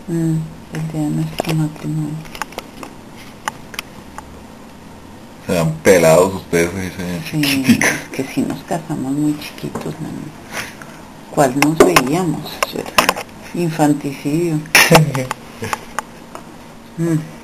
El día de nuestro matrimonio. Se dan pelados ustedes, dicen, Sí, chiquiticas. es que si nos casamos muy chiquitos, ¿cuál nos veíamos? Eso era infanticidio.